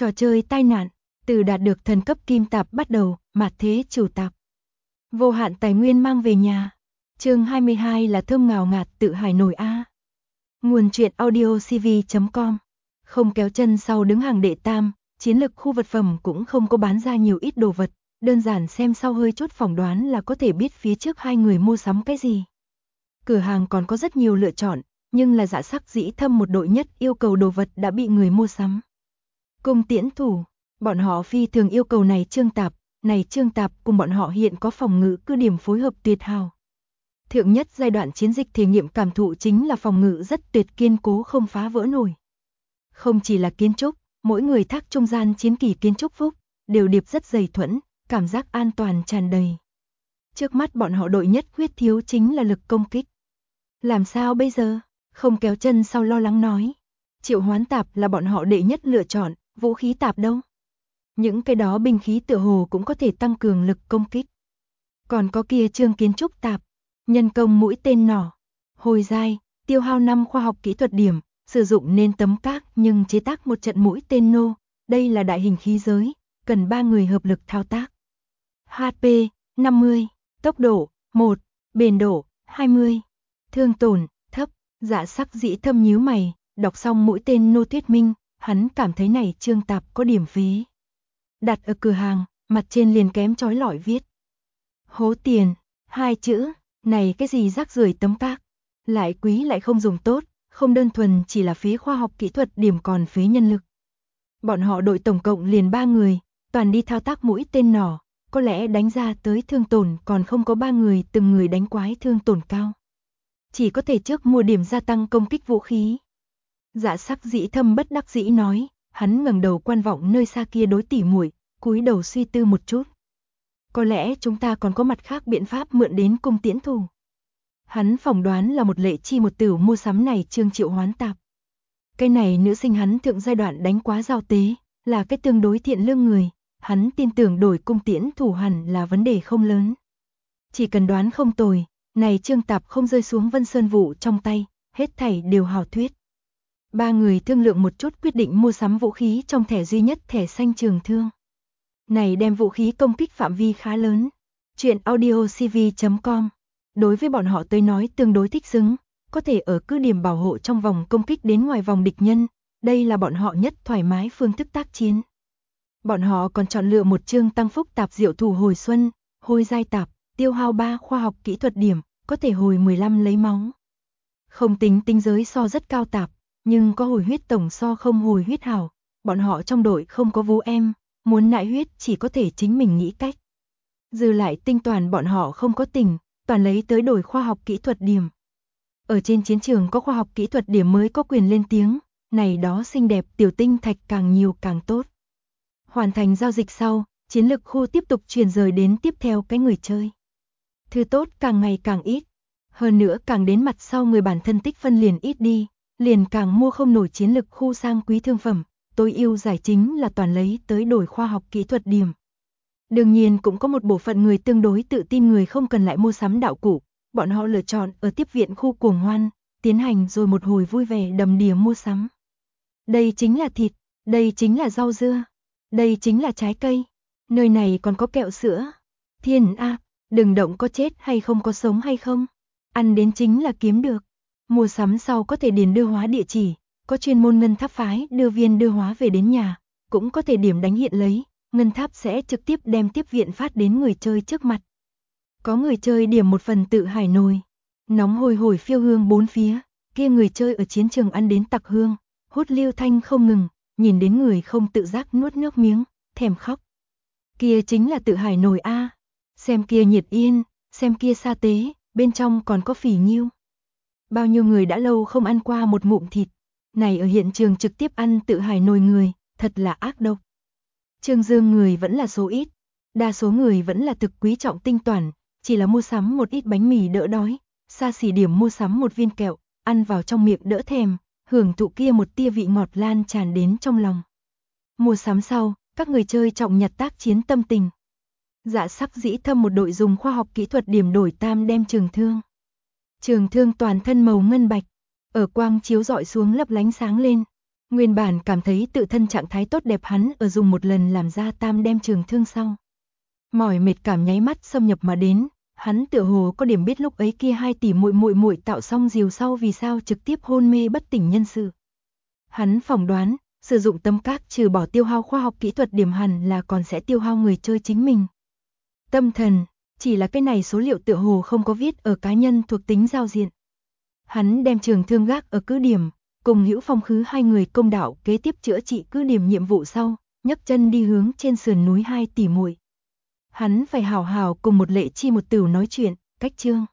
Trò chơi tai nạn, từ đạt được thần cấp kim tạp bắt đầu, mạt thế chủ tạp. Vô hạn tài nguyên mang về nhà. Chương 22 là thơm ngào ngạt tự hải nổi a. Nguồn truyện audio cv.com. Không kéo chân sau đứng hàng đệ tam, chiến lực khu vật phẩm cũng không có bán ra nhiều ít đồ vật, đơn giản xem sau hơi chút phỏng đoán là có thể biết phía trước hai người mua sắm cái gì. Cửa hàng còn có rất nhiều lựa chọn, nhưng là Dạ Sắc Dĩ Thâm một đội nhất yêu cầu đồ vật đã bị người mua sắm. Cung tiễn thủ, bọn họ phi thường yêu cầu này Trương Tạp cùng bọn họ hiện có phòng ngự cứ điểm phối hợp tuyệt hảo. Thượng nhất giai đoạn chiến dịch thể nghiệm cảm thụ chính là phòng ngự rất tuyệt kiên cố không phá vỡ nổi. Không chỉ là kiến trúc, mỗi người thác trung gian chiến kỳ kiến trúc phúc, đều điệp rất dày thuẫn, cảm giác an toàn tràn đầy. Trước mắt bọn họ đội nhất khuyết thiếu chính là lực công kích. Làm sao bây giờ? Không kéo chân sau lo lắng nói. Triệu hoán tạp là bọn họ đệ nhất lựa chọn, vũ khí tạp đâu? Những cái đó binh khí tựa hồ cũng có thể tăng cường lực công kích. Còn có kia trương kiến trúc tạp, nhân công mũi tên nỏ, hồi dai, tiêu hao 5 khoa học kỹ thuật điểm, sử dụng nên tấm cát nhưng chế tác một trận mũi tên nô, đây là đại hình khí giới, cần 3 người hợp lực thao tác. HP 50, tốc độ 1, bền độ 20, thương tổn thấp. Dạ Sắc Dĩ Thâm nhíu mày, đọc xong mũi tên nô thuyết minh, hắn cảm thấy này Trương Tạp có điểm phí. Đặt ở cửa hàng, mặt trên liền kém chói lọi viết. Hố tiền, 2 chữ, này cái gì rác rưởi tấm cát, lại quý lại không dùng tốt, không đơn thuần chỉ là phí khoa học kỹ thuật điểm còn phí nhân lực. Bọn họ đội tổng cộng liền 3 người, toàn đi thao tác mũi tên nỏ, có lẽ đánh ra tới thương tổn còn không có 3 người từng người đánh quái thương tổn cao. Chỉ có thể trước mua điểm gia tăng công kích vũ khí. Dạ Sắc Dĩ Thâm bất đắc dĩ nói, hắn ngẩng đầu quan vọng nơi xa kia đối tỉ muội, cúi đầu suy tư một chút. Có lẽ chúng ta còn có mặt khác biện pháp mượn đến cung tiễn thủ. Hắn phỏng đoán là một lệ chi một tửu mua sắm này Trương Triệu hoán tạp. Cái này nữ sinh hắn thượng giai đoạn đánh quá giao tế, là cái tương đối thiện lương người, hắn tin tưởng đổi cung tiễn thủ hẳn là vấn đề không lớn. Chỉ cần đoán không tồi, này Trương Tạp không rơi xuống Vân Sơn Vũ trong tay, hết thảy đều hảo thuyết. 3 người thương lượng một chút quyết định mua sắm vũ khí trong thẻ duy nhất thẻ xanh trường thương. Này đem vũ khí công kích phạm vi khá lớn. Chuyện audio cv.com. Đối với bọn họ tới nói tương đối thích xứng, có thể ở cứ điểm bảo hộ trong vòng công kích đến ngoài vòng địch nhân, đây là bọn họ nhất thoải mái phương thức tác chiến. Bọn họ còn chọn lựa một chương tăng phúc tạp diệu thủ hồi xuân, hồi giai tạp, tiêu hao 3 khoa học kỹ thuật điểm, có thể hồi 15 lấy máu. Không tính tinh giới so rất cao tạp, nhưng có hồi huyết tổng so không hồi huyết hảo, bọn họ trong đội không có vũ em, muốn nại huyết chỉ có thể chính mình nghĩ cách. Dư lại tinh toàn bọn họ không có tình, toàn lấy tới đổi khoa học kỹ thuật điểm. Ở trên chiến trường có khoa học kỹ thuật điểm mới có quyền lên tiếng, này đó xinh đẹp tiểu tinh thạch càng nhiều càng tốt. Hoàn thành giao dịch sau, chiến lực khu tiếp tục chuyển rời đến tiếp theo cái người chơi. Thứ tốt càng ngày càng ít, hơn nữa càng đến mặt sau người bản thân tích phân liền ít đi, liền càng mua không nổi chiến lực khu sang quý thương phẩm, tối ưu giải chính là toàn lấy tới đổi khoa học kỹ thuật điểm. Đương nhiên cũng có một bộ phận người tương đối tự tin người không cần lại mua sắm đạo cụ, bọn họ lựa chọn ở tiếp viện khu cuồng hoan, tiến hành rồi một hồi vui vẻ đầm đìa mua sắm. Đây chính là thịt, đây chính là rau dưa, đây chính là trái cây, nơi này còn có kẹo sữa. Thiên a, đừng động có chết hay không có sống hay không, ăn đến chính là kiếm được. Mua sắm sau có thể điền đưa hóa địa chỉ, có chuyên môn ngân tháp phái đưa viên đưa hóa về đến nhà, cũng có thể điểm đánh hiện lấy, ngân tháp sẽ trực tiếp đem tiếp viện phát đến người chơi trước mặt. Có người chơi điểm một phần tự hải nồi, nóng hôi hổi phiêu hương bốn phía, kia người chơi ở chiến trường ăn đến tặc hương, hút lưu thanh không ngừng, nhìn đến người không tự giác nuốt nước miếng, thèm khóc. Kia chính là tự hải nồi a, xem kia nhiệt yên, xem kia sa tế, bên trong còn có phỉ nhiêu. Bao nhiêu người đã lâu không ăn qua một ngụm thịt, này ở hiện trường trực tiếp ăn tự hải nồi người, thật là ác độc. Trương Dương người vẫn là số ít, đa số người vẫn là thực quý trọng tinh toàn, chỉ là mua sắm một ít bánh mì đỡ đói, xa xỉ điểm mua sắm một viên kẹo, ăn vào trong miệng đỡ thèm, hưởng thụ kia một tia vị ngọt lan tràn đến trong lòng. Mua sắm sau, các người chơi trọng nhặt tác chiến tâm tình. Dạ Sắc Dĩ Thâm một đội dùng khoa học kỹ thuật điểm đổi tam đem trường thương. Trường thương toàn thân màu ngân bạch, ở quang chiếu rọi xuống lấp lánh sáng lên. Nguyên bản cảm thấy tự thân trạng thái tốt đẹp hắn ở dùng một lần làm ra tam đem trường thương sau. Mỏi mệt cảm nháy mắt xâm nhập mà đến, hắn tựa hồ có điểm biết lúc ấy kia 2 tỷ muội tạo xong diều sau vì sao trực tiếp hôn mê bất tỉnh nhân sự. Hắn phỏng đoán, sử dụng tâm các trừ bỏ tiêu hao khoa học kỹ thuật điểm hẳn là còn sẽ tiêu hao người chơi chính mình. Tâm thần, chỉ là cái này số liệu tựa hồ không có viết ở cá nhân thuộc tính giao diện. Hắn đem trường thương gác ở cứ điểm, cùng Hữu Phong Khứ 2 người công đạo kế tiếp chữa trị cứ điểm nhiệm vụ sau, nhấc chân đi hướng trên sườn núi 2 tỷ muội. Hắn phải hảo hảo cùng một Lệ Chi một Tửu nói chuyện, cách chương.